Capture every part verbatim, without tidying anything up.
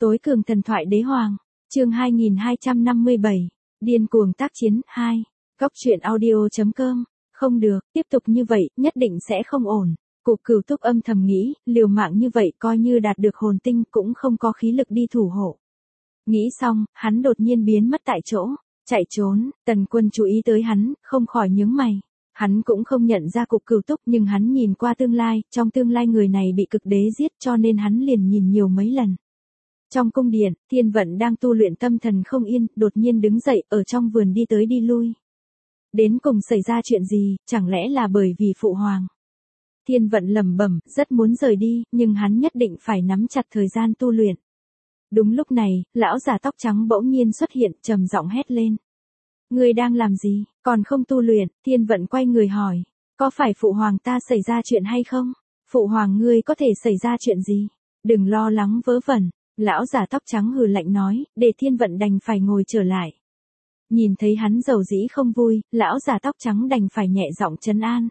Tối cường thần thoại đế hoàng, chương hai nghìn hai trăm năm mươi bảy, điên cuồng tác chiến, hai, góc truyện audio.com, không được, tiếp tục như vậy, nhất định sẽ không ổn. Cục Cửu Túc âm thầm nghĩ, liều mạng như vậy coi như đạt được hồn tinh cũng không có khí lực đi thủ hộ. Nghĩ xong, hắn đột nhiên biến mất tại chỗ, chạy trốn, Tần Quân chú ý tới hắn, không khỏi nhướng mày. Hắn cũng không nhận ra Cục Cửu Túc nhưng hắn nhìn qua tương lai, trong tương lai người này bị cực đế giết cho nên hắn liền nhìn nhiều mấy lần. Trong cung điện, Thiên Vận đang tu luyện tâm thần không yên, đột nhiên đứng dậy, ở trong vườn đi tới đi lui. Đến cùng xảy ra chuyện gì, chẳng lẽ là bởi vì phụ hoàng? Thiên Vận lẩm bẩm, rất muốn rời đi, nhưng hắn nhất định phải nắm chặt thời gian tu luyện. Đúng lúc này, lão già tóc trắng bỗng nhiên xuất hiện, trầm giọng hét lên. Ngươi đang làm gì, còn không tu luyện? Thiên Vận quay người hỏi, có phải phụ hoàng ta xảy ra chuyện hay không? Phụ hoàng ngươi có thể xảy ra chuyện gì? Đừng lo lắng vớ vẩn. Lão già tóc trắng hừ lạnh nói, để Thiên Vận đành phải ngồi trở lại. Nhìn thấy hắn dầu dĩ không vui, lão già tóc trắng đành phải nhẹ giọng trấn an.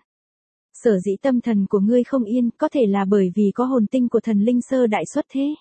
Sở dĩ tâm thần của ngươi không yên, có thể là bởi vì có hồn tinh của thần linh sơ đại xuất thế.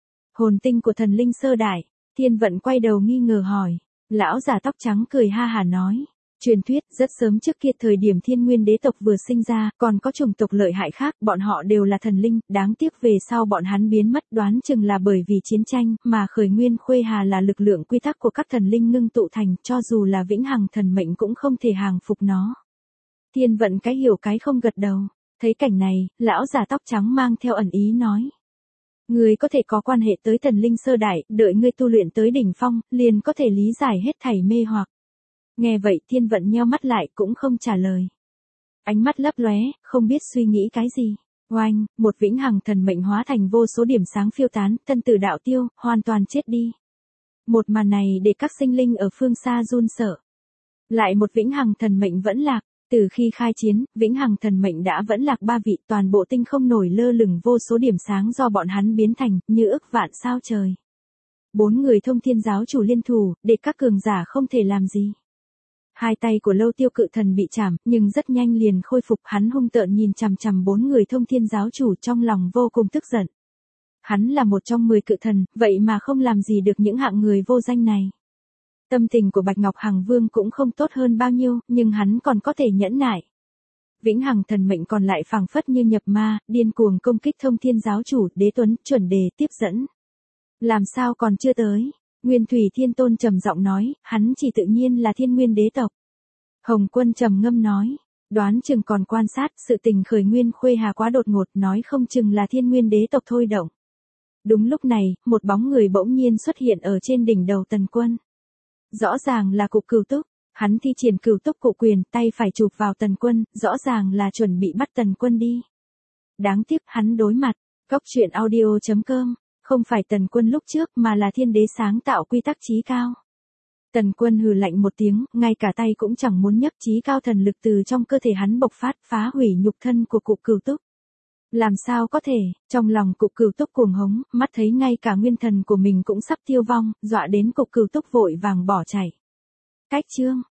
Hồn tinh của thần linh sơ đại, Thiên Vận quay đầu nghi ngờ hỏi. Lão già tóc trắng cười ha hà nói. Truyền thuyết, rất sớm trước kia thời điểm Thiên Nguyên đế tộc vừa sinh ra, còn có chủng tộc lợi hại khác, bọn họ đều là thần linh, đáng tiếc về sau bọn hắn biến mất, đoán chừng là bởi vì chiến tranh, mà khởi nguyên khuê hà là lực lượng quy tắc của các thần linh ngưng tụ thành, cho dù là vĩnh hằng thần mệnh cũng không thể hàng phục nó. Thiên Vận cái hiểu cái không gật đầu, thấy cảnh này, lão già tóc trắng mang theo ẩn ý nói. Ngươi có thể có quan hệ tới thần linh sơ đại, đợi ngươi tu luyện tới đỉnh phong, liền có thể lý giải hết thảy mê hoặc. Nghe vậy Thiên Vận nheo mắt lại cũng không trả lời. Ánh mắt lấp lóe, không biết suy nghĩ cái gì. Oanh, một vĩnh hằng thần mệnh hóa thành vô số điểm sáng phiêu tán, thân tử đạo tiêu, hoàn toàn chết đi. Một màn này để các sinh linh ở phương xa run sợ. Lại một vĩnh hằng thần mệnh vẫn lạc, từ khi khai chiến, vĩnh hằng thần mệnh đã vẫn lạc ba vị, toàn bộ tinh không nổi lơ lửng vô số điểm sáng do bọn hắn biến thành, như ức vạn sao trời. Bốn người thông thiên giáo chủ liên thủ, để các cường giả không thể làm gì. Hai tay của Lâu Tiêu cự thần bị chảm, nhưng rất nhanh liền khôi phục, hắn hung tợn nhìn chằm chằm bốn người thông thiên giáo chủ trong lòng vô cùng tức giận. Hắn là một trong mười cự thần, vậy mà không làm gì được những hạng người vô danh này. Tâm tình của Bạch Ngọc Hằng Vương cũng không tốt hơn bao nhiêu, nhưng hắn còn có thể nhẫn nại. Vĩnh hằng thần mệnh còn lại phảng phất như nhập ma, điên cuồng công kích thông thiên giáo chủ, Đế Tuấn, chuẩn đề tiếp dẫn. Làm sao còn chưa tới? Nguyên Thủy Thiên Tôn trầm giọng nói, hắn chỉ tự nhiên là Thiên Nguyên đế tộc. Hồng Quân trầm ngâm nói, đoán chừng còn quan sát, sự tình khởi nguyên khuê hà quá đột ngột, nói không chừng là Thiên Nguyên đế tộc thôi động. Đúng lúc này, một bóng người bỗng nhiên xuất hiện ở trên đỉnh đầu Tần Quân. Rõ ràng là Cục Cửu Túc, hắn thi triển Cửu Túc cụ quyền, tay phải chụp vào Tần Quân, rõ ràng là chuẩn bị bắt Tần Quân đi. Đáng tiếc hắn đối mặt, góc truyện audio.com. Không phải Tần Quân lúc trước mà là thiên đế sáng tạo quy tắc chí cao. Tần Quân hừ lạnh một tiếng, ngay cả tay cũng chẳng muốn nhấc, chí cao thần lực từ trong cơ thể hắn bộc phát, phá hủy nhục thân của Cục Cửu Túc. Làm sao có thể, trong lòng Cục Cửu Túc cuồng hống, mắt thấy ngay cả nguyên thần của mình cũng sắp tiêu vong, dọa đến Cục Cửu Túc vội vàng bỏ chạy. Cách chương,